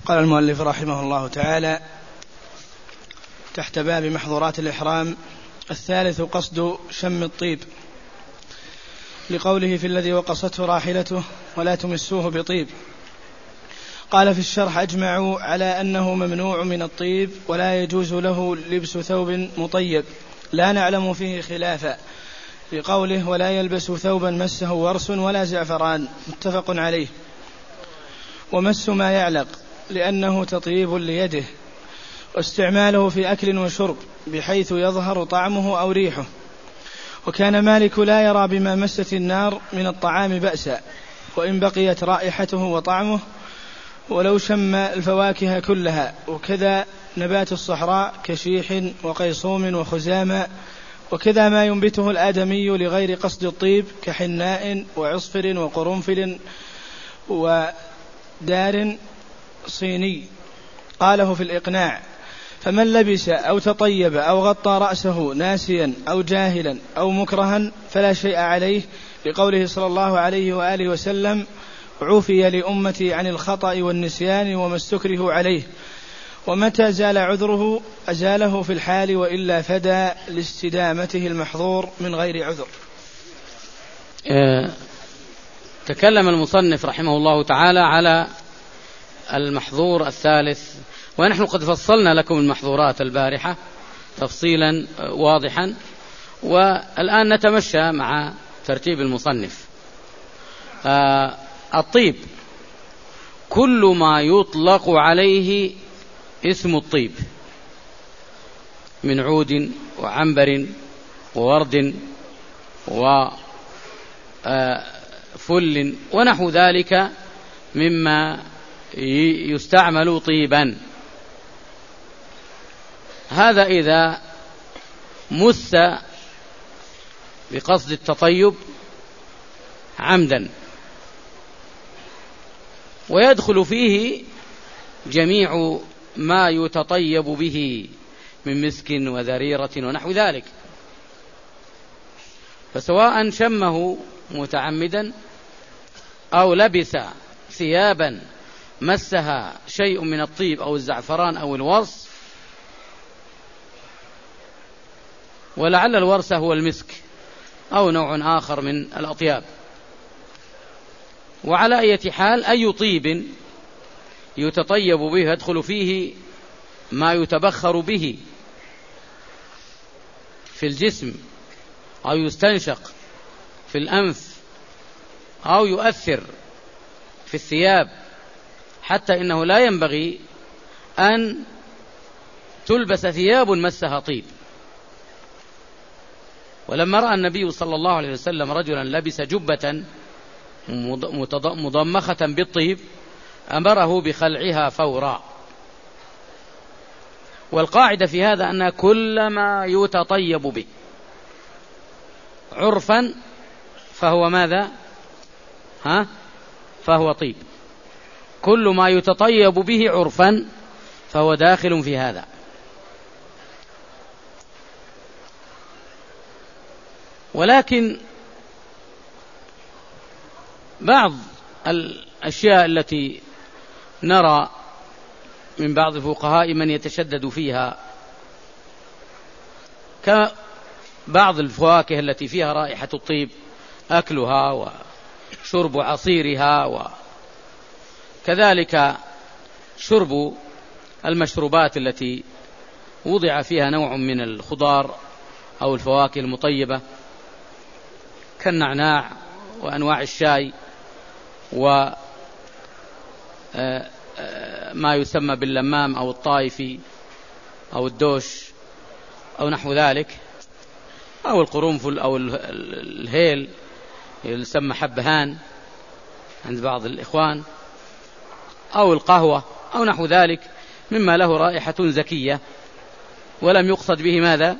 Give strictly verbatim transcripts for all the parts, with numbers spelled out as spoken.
قال المؤلف رحمه الله تعالى تحت باب محظورات الإحرام: الثالث قصد شم الطيب، لقوله في الذي وقصته راحلته ولا تمسوه بطيب. قال في الشرح: أجمعوا على أنه ممنوع من الطيب ولا يجوز له لبس ثوب مطيب، لا نعلم فيه خلافا، لقوله: ولا يلبس ثوبا مسه ورس ولا زعفران، متفق عليه. ومس ما يعلق لأنه تطيب ليده، واستعماله في أكل وشرب بحيث يظهر طعمه أو ريحه. وكان مالك لا يرى بما مست النار من الطعام بأسا، وإن بقيت رائحته وطعمه، ولو شم الفواكه كلها، وكذا نبات الصحراء كشيح وقيصوم وخزامة، وكذا ما ينبته الآدمي لغير قصد الطيب كحناء وعصفر وقرنفل ودار صيني. قاله في الإقناع: فمن لبس أو تطيب أو غطى رأسه ناسيا أو جاهلا أو مكرها فلا شيء عليه، لقوله صلى الله عليه وآله وسلم: عفي لأمتي عن الخطأ والنسيان وما استكره عليه. ومتى زال عذره أزاله في الحال، وإلا فدى لاستدامته المحظور من غير عذر. أه تكلم المصنف رحمه الله تعالى على المحظور الثالث، ونحن قد فصلنا لكم المحظورات البارحة تفصيلا واضحا، والآن نتمشى مع ترتيب المصنف. أه الطيب كل ما يطلق عليه اسم الطيب من عود وعنبر وورد وفل ونحو ذلك مما يستعمل طيبا. هذا إذا مس بقصد التطيب عمدا، ويدخل فيه جميع ما يتطيب به من مسك وذريرة ونحو ذلك، فسواء شمه متعمدا أو لبس ثيابا مسها شيء من الطيب أو الزعفران أو الورس، ولعل الورس هو المسك أو نوع آخر من الأطياب. وعلى أي حال أي طيب يتطيب به يدخل فيه ما يتبخر به في الجسم أو يستنشق في الأنف أو يؤثر في الثياب، حتى إنه لا ينبغي أن تلبس ثياب مسها طيب. ولما رأى النبي صلى الله عليه وسلم رجلا لبس جبة مضمخة بالطيب أمره بخلعها فورا. والقاعدة في هذا أن كل ما يتطيب به عرفا فهو ماذا؟ ها؟ فهو طيب. كل ما يتطيب به عرفا فهو داخل في هذا. ولكن بعض الأشياء التي نرى من بعض الفقهاء من يتشدد فيها، كبعض الفواكه التي فيها رائحة الطيب أكلها وشرب عصيرها، وكذلك شرب المشروبات التي وضع فيها نوع من الخضار أو الفواكه المطيبة كالنعناع وأنواع الشاي وما يسمى باللمام أو الطائفي أو الدوش أو نحو ذلك، أو القرنفل أو الهيل يسمى حبهان عند بعض الإخوان، أو القهوة أو نحو ذلك مما له رائحة زكية ولم يقصد به ماذا؟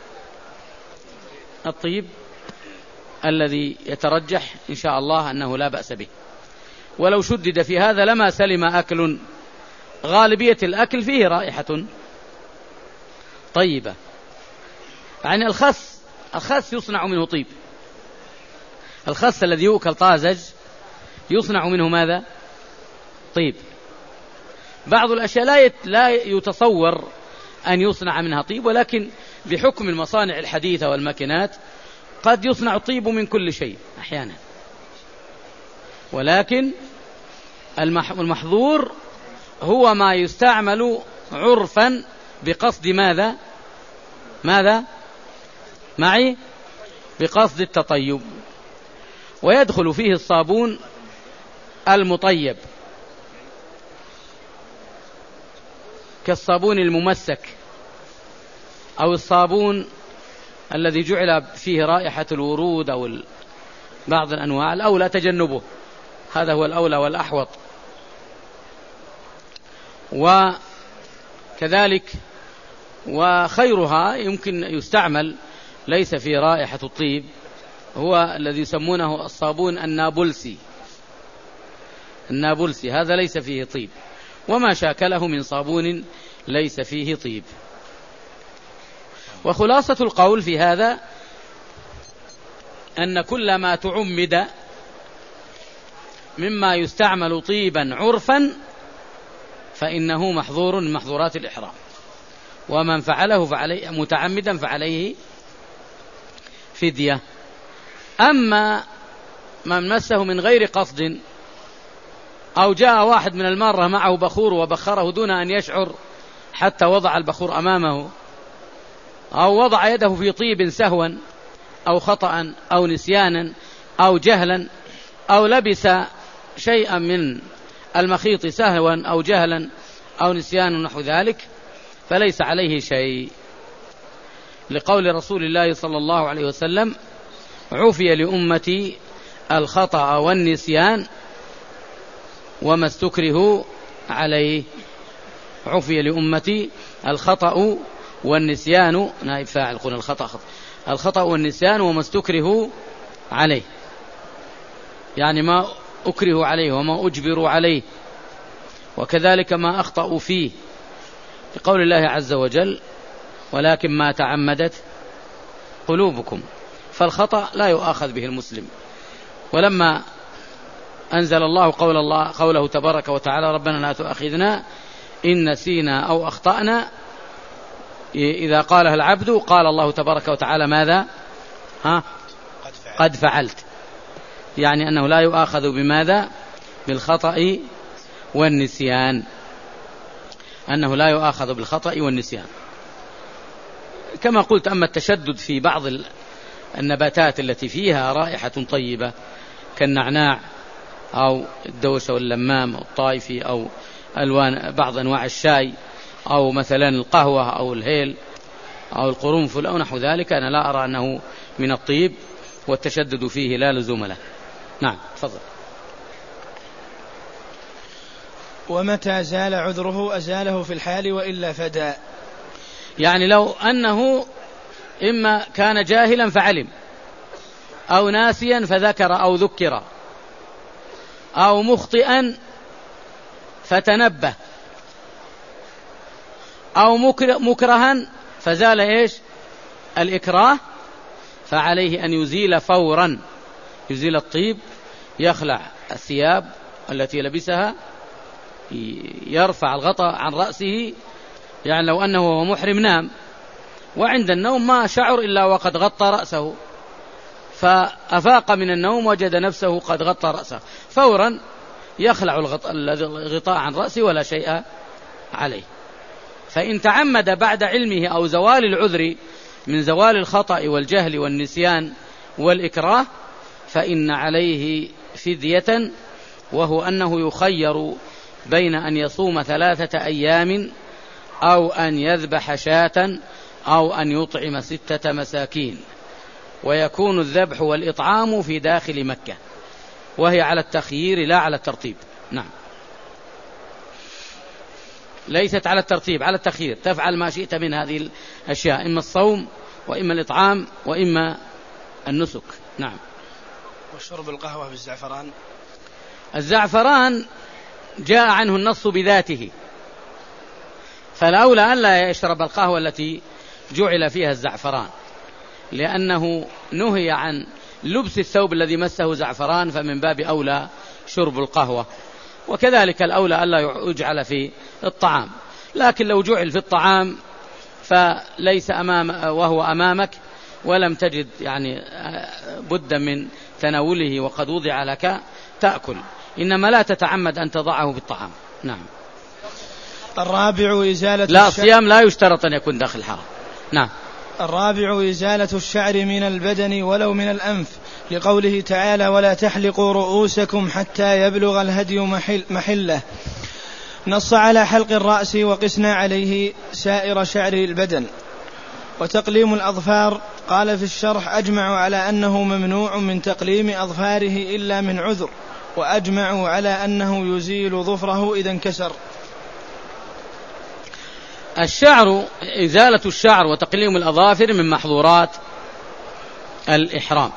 الطيب الذي يترجح إن شاء الله أنه لا بأس به. ولو شدد في هذا لما سلم أكل، غالبية الأكل فيه رائحة طيبة. يعني الخس الخس يصنع منه طيب، الخس الذي يؤكل طازج يصنع منه ماذا؟ طيب. بعض الأشياء لا يتصور أن يصنع منها طيب، ولكن بحكم المصانع الحديثة والماكينات قد يصنع الطيب من كل شيء أحيانا، ولكن المحظور هو ما يستعمل عرفا بقصد ماذا ماذا معي بقصد التطيب. ويدخل فيه الصابون المطيب كالصابون الممسك أو الصابون الذي جعل فيه رائحة الورود أو بعض الأنواع، الأولى تجنبه، هذا هو الأولى والأحوط. وكذلك وخيرها يمكن يستعمل ليس في رائحة الطيب هو الذي يسمونه الصابون النابلسي. النابلسي هذا ليس فيه طيب، وما شاكله من صابون ليس فيه طيب. وخلاصة القول في هذا أن كل ما تعمد مما يستعمل طيبا عرفا فإنه محظور من محظورات الإحرام، ومن فعله فعليه متعمدا فعليه فدية. أما من مسه من غير قصد أو جاء واحد من المارة معه بخور وبخره دون أن يشعر حتى وضع البخور أمامه، أو وضع يده في طيب سهوا أو خطأ أو نسيانا أو جهلا، أو لبس شيئا من المخيط سهوا أو جهلا أو نسيانا نحو ذلك، فليس عليه شيء، لقول رسول الله صلى الله عليه وسلم: عفي لأمتي الخطأ والنسيان وما استكره عليه. عفي لأمتي الخطأ والنسيان، نائب فاعل، قلنا الخطأ خطأ. الخطأ والنسيان وما استكره عليه، يعني ما أكره عليه وما أجبروا عليه، وكذلك ما أخطأوا فيه، لقول الله عز وجل: ولكن ما تعمدت قلوبكم. فالخطأ لا يؤاخذ به المسلم. ولما أنزل الله قول الله قوله تبارك وتعالى: ربنا لا تؤاخذنا إن نسينا أو أخطأنا، إذا قالها العبد قال الله تبارك وتعالى ماذا؟ ها؟ قد فعلت، يعني أنه لا يؤاخذ بماذا؟ بالخطأ والنسيان، أنه لا يؤاخذ بالخطأ والنسيان. كما قلت، أما التشدد في بعض النباتات التي فيها رائحة طيبة كالنعناع أو الدوسة واللمام أو الطائفي أو ألوان بعض أنواع الشاي أو مثلا القهوة أو الهيل أو القرنفل أو نحو ذلك، أنا لا أرى أنه من الطيب، والتشدد فيه لا لزوم له. نعم، تفضل. ومتى زال عذره أزاله في الحال وإلا فدى. يعني لو أنه إما كان جاهلا فعلم، أو ناسيا فذكر أو ذكر، أو مخطئا فتنبه، أو مكرها فزال إيش الإكراه، فعليه أن يزيل فورا، يزيل الطيب، يخلع الثياب التي لبسها، يرفع الغطاء عن رأسه. يعني لو أنه هو محرم نام وعند النوم ما شعر إلا وقد غطى رأسه، فأفاق من النوم وجد نفسه قد غطى رأسه، فورا يخلع الغطاء عن رأسه ولا شيء عليه. فإن تعمد بعد علمه أو زوال العذر من زوال الخطأ والجهل والنسيان والإكراه فإن عليه فدية، وهو أنه يخير بين أن يصوم ثلاثة أيام أو أن يذبح شاة أو أن يطعم ستة مساكين، ويكون الذبح والإطعام في داخل مكة، وهي على التخيير لا على الترتيب. نعم، ليست على الترتيب، على التخيير، تفعل ما شئت من هذه الأشياء، إما الصوم وإما الإطعام وإما النسك. نعم. وشرب القهوة بالزعفران. الزعفران جاء عنه النص بذاته، فالأولى أن لا يشرب القهوة التي جعل فيها الزعفران، لأنه نهي عن لبس الثوب الذي مسه زعفران، فمن باب أولى شرب القهوة. وكذلك الأولى أن لا يجعل في الطعام. لكن لو جعل في الطعام فليس أمام وهو أمامك ولم تجد يعني بد من تناوله وقد وضع لك تأكل، إنما لا تتعمد أن تضعه بالطعام. نعم. الرابع إزالة لا الصيام لا يشترط أن يكون داخل الحرم. نعم. الرابع إزالة الشعر من البدن ولو من الأنف، لقوله تعالى ولا تحلقوا رؤوسكم حتى يبلغ الهدي محل محله. نص على حلق الرأس وقسنا عليه سائر شعر البدن. وتقليم الأظفار قال في الشرح أجمعوا على أنه ممنوع من تقليم أظفاره إلا من عذر، وأجمعوا على أنه يزيل ظفره إذا انكسر. الشعر إزالة الشعر وتقليم الأظافر من محظورات الإحرام،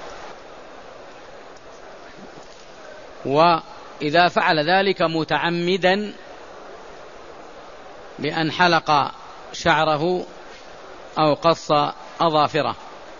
وإذا فعل ذلك متعمدا بأن حلق شعره أو قص أظافره.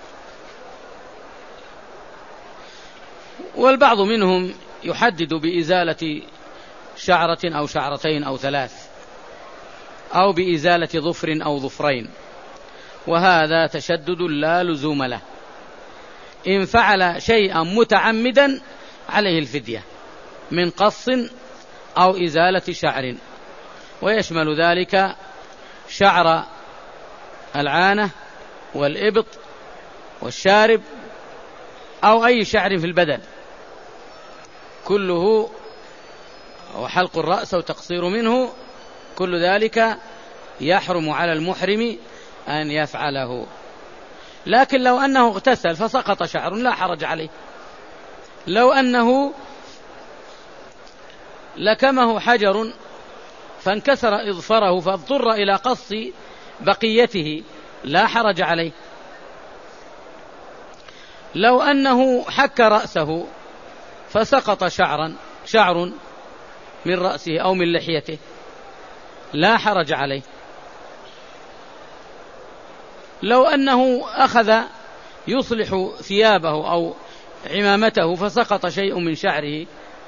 والبعض منهم يحدد بإزالة شعرة أو شعرتين أو ثلاث، أو بإزالة ظفر أو ظفرين، وهذا تشدد لا لزوم له. إن فعل شيئا متعمدا عليه الفدية من قص أو إزالة شعر، ويشمل ذلك شعر العانة والإبط والشارب أو أي شعر في البدن كله، وحلق الرأس وتقصير منه، كل ذلك يحرم على المحرم أن يفعله. لكن لو أنه اغتسل فسقط شعر لا حرج عليه. لو أنه لكمه حجر فانكسر إظفره فاضطر إلى قص بقيته لا حرج عليه. لو أنه حك رأسه فسقط شعرا شعر من رأسه أو من لحيته لا حرج عليه. لو أنه أخذ يصلح ثيابه أو عمامته فسقط شيء من شعره،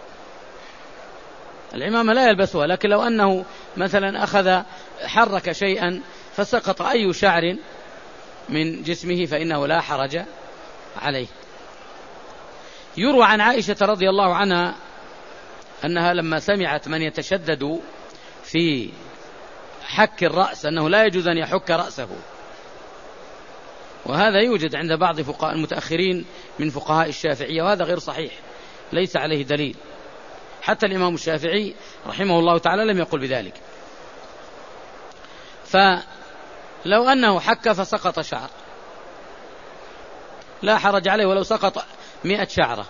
العمامة لا يلبسها، لكن لو أنه مثلا أخذ حرك شيئا فسقط أي شعر من جسمه فإنه لا حرج عليه. يروى عن عائشة رضي الله عنها أنها لما سمعت من يتشدد في حك الرأس أنه لا يجوز أن يحك رأسه، وهذا يوجد عند بعض فقهاء المتأخرين من فقهاء الشافعية، وهذا غير صحيح ليس عليه دليل. حتى الإمام الشافعي رحمه الله تعالى لم يقل بذلك. فلو أنه حك فسقط شعر لا حرج عليه ولو سقط مئة شعرة.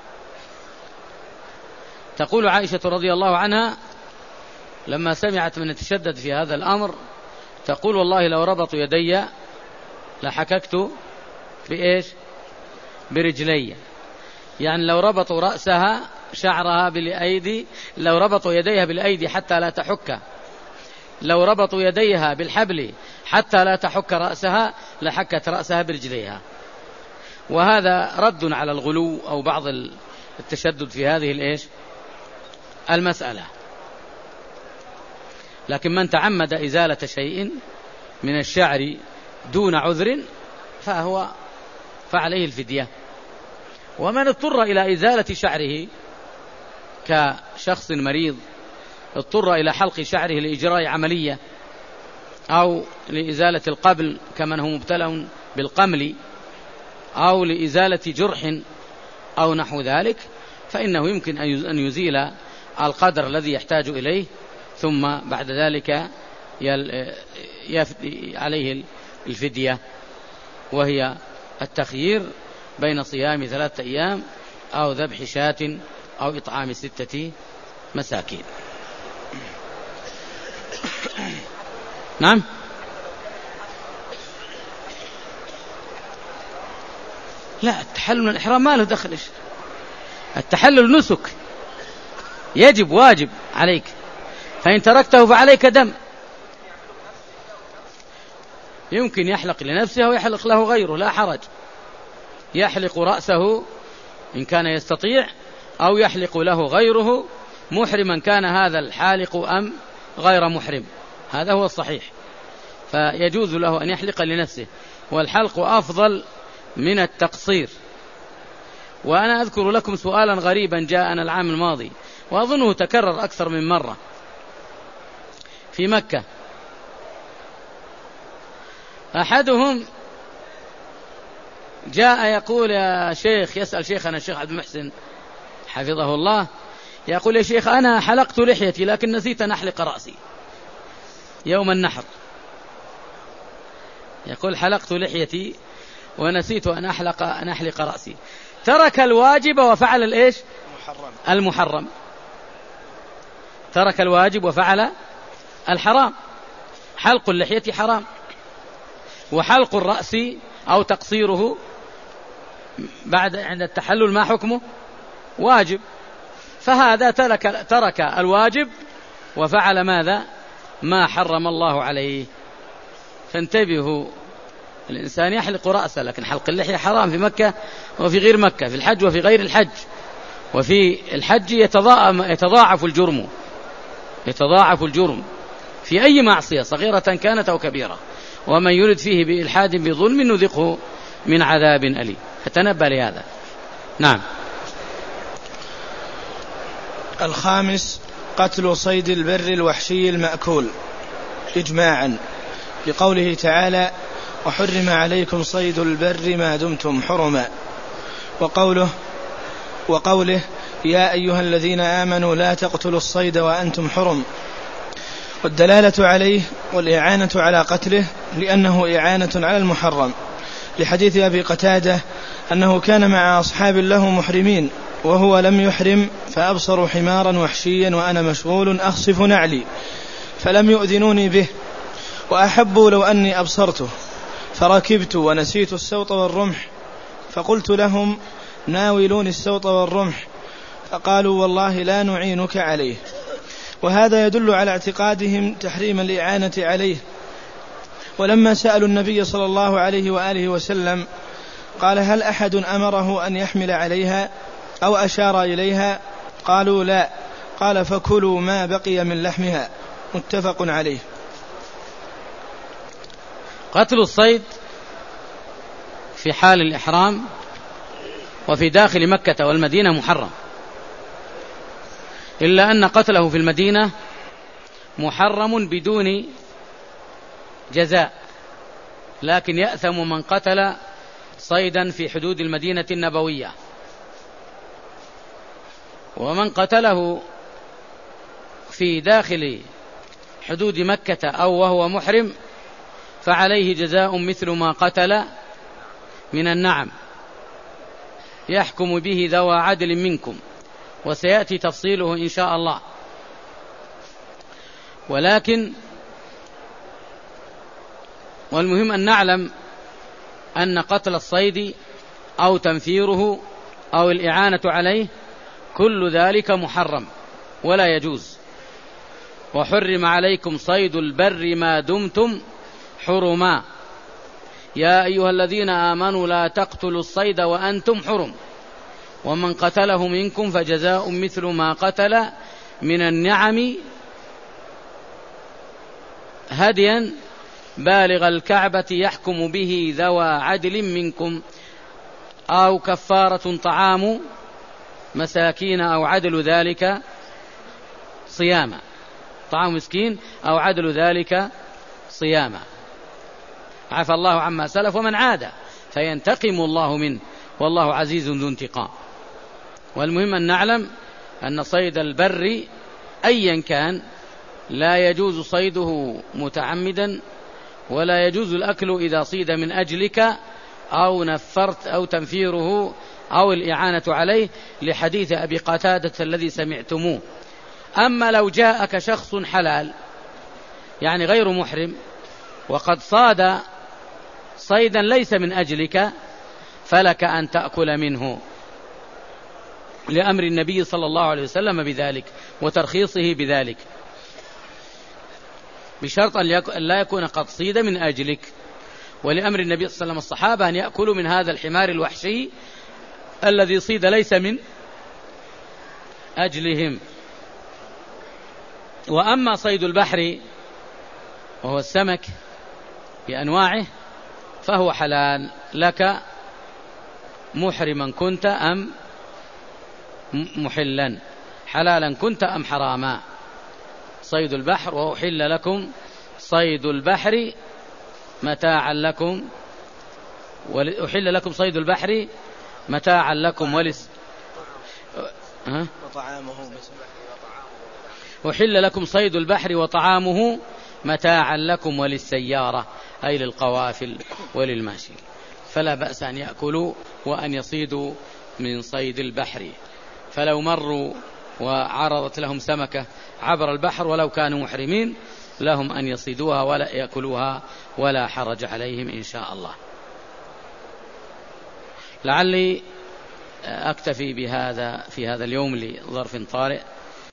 تقول عائشة رضي الله عنها لما سمعت من يتشدد في هذا الأمر تقول والله لو ربطوا يدي لحككت بإيش؟ برجلي. يعني لو ربطوا رأسها شعرها بالأيدي، لو ربطوا يديها بالأيدي حتى لا تحك، لو ربطوا يديها بالحبل حتى لا تحك رأسها لحكت رأسها برجليها. وهذا رد على الغلو أو بعض التشدد في هذه الإيش؟ المسألة. لكن من تعمد إزالة شيء من الشعر دون عذر فهو فعليه الفدية. ومن اضطر إلى إزالة شعره كشخص مريض اضطر إلى حلق شعره لإجراء عملية أو لإزالة القبل كمن هو مبتلى بالقمل أو لإزالة جرح أو نحو ذلك، فإنه يمكن أن يزيل القدر الذي يحتاج إليه، ثم بعد ذلك يفدي عليه الفدية، وهي التخيير بين صيام ثلاثة أيام أو ذبح شاة أو إطعام ستة مساكين. نعم. لا، التحلل من الإحرام ما له دخل. التحلل نسك يجب واجب عليك، فإن تركته فعليك دم. يمكن يحلق لنفسه ويحلق له غيره لا حرج، يحلق رأسه إن كان يستطيع أو يحلق له غيره محرما كان هذا الحالق أم غير محرم، هذا هو الصحيح، فيجوز له أن يحلق لنفسه، والحلق أفضل من التقصير. وأنا أذكر لكم سؤالا غريبا جاءنا العام الماضي وأظنه تكرر أكثر من مرة في مكة. أحدهم جاء يقول يا شيخ، يسأل شيخنا الشيخ عبد المحسن حفظه الله، يقول يا شيخ أنا حلقت لحيتي لكن نسيت أن أحلق رأسي يوم النحر. يقول حلقت لحيتي ونسيت أن أحلق أن أحلق رأسي. ترك الواجب وفعل الإيش؟ محرم. المحرم. ترك الواجب وفعل الحرام. حلق اللحية حرام، وحلق الرأس أو تقصيره بعد عند التحلل ما حكمه؟ واجب. فهذا ترك, ترك الواجب وفعل ماذا؟ ما حرم الله عليه. فانتبهوا، الإنسان يحلق رأسه، لكن حلق اللحية حرام في مكة وفي غير مكة، في الحج وفي غير الحج. وفي الحج يتضاعف الجرم، يتضاعف الجرم في أي معصية صغيرة كانت أو كبيرة، ومن يرد فيه بإلحاد بظلم نذقه من عذاب أليم. فتنبه لهذا. نعم. الخامس قتل صيد البر الوحشي المأكول إجماعا، لقوله تعالى وحرم عليكم صيد البر ما دمتم حرما، وقوله وقوله يا أيها الذين آمنوا لا تقتلوا الصيد وأنتم حرم. والدلالة عليه والإعانة على قتله لأنه إعانة على المحرم، لحديث أبي قتادة أنه كان مع أصحاب له محرمين وهو لم يحرم، فأبصروا حمارا وحشيا وأنا مشغول أخصف نعلي فلم يؤذنوني به، وأحبوا لو أني أبصرته، فركبت ونسيت السوط والرمح، فقلت لهم ناولوني السوط والرمح، فقالوا والله لا نعينك عليه. وهذا يدل على اعتقادهم تحريم الإعانة عليه. ولما سألوا النبي صلى الله عليه وآله وسلم قال هل أحد أمره أن يحمل عليها أو أشار إليها؟ قالوا لا. قال فكلوا ما بقي من لحمها. متفق عليه. قتل الصيد في حال الإحرام وفي داخل مكة والمدينة محرم، إلا أن قتله في المدينة محرم بدون جزاء، لكن يأثم من قتل صيدا في حدود المدينة النبوية. ومن قتله في داخل حدود مكة أو وهو محرم فعليه جزاء مثل ما قتل من النعم، يحكم به ذوى عدل منكم، وسيأتي تفصيله إن شاء الله. ولكن والمهم أن نعلم أن قتل الصيد أو تنفيره أو الإعانة عليه كل ذلك محرم ولا يجوز. وحرم عليكم صيد البر ما دمتم حرما يا أيها الذين آمنوا لا تقتلوا الصيد وأنتم حرم ومن قتله منكم فجزاء مثل ما قتل من النعم هديا بالغ الكعبة يحكم به ذوى عدل منكم أو كفارة طعام مساكين أو عدل ذلك صياما، طعام مسكين أو عدل ذلك صياما. عفى الله عما سلف ومن عاد فينتقم الله منه والله عزيز ذو انتقام. والمهم أن نعلم أن صيد البر أيا كان لا يجوز صيده متعمدا، ولا يجوز الأكل إذا صيد من أجلك أو نفرت أو تنفيره أو الإعانة عليه، لحديث أبي قتادة الذي سمعتموه. أما لو جاءك شخص حلال يعني غير محرم وقد صاد صيدا ليس من أجلك فلك أن تأكل منه، لأمر النبي صلى الله عليه وسلم بذلك وترخيصه بذلك، بشرط أن لا يكون قد صيد من أجلك، ولأمر النبي صلى الله عليه وسلم الصحابة أن يأكلوا من هذا الحمار الوحشي الذي صيد ليس من أجلهم. وأما صيد البحر وهو السمك بأنواعه فهو حلال لك محرما كنت أم محلا، حلالا كنت أم حراما. صيد البحر وأحل لكم صيد البحر متاعا لكم أحل لكم صيد البحر متاعا لكم ولس أه؟ أحل لكم صيد البحر وطعامه متاعا لكم وللسيارة أي للقوافل وللماشي، فلا بأس أن يأكلوا وأن يصيدوا من صيد البحر. فلو مروا وعرضت لهم سمكة عبر البحر ولو كانوا محرمين لهم أن يصيدوها ولا يأكلوها ولا حرج عليهم إن شاء الله. لعلي أكتفي بهذا في هذا اليوم لظرف طارئ،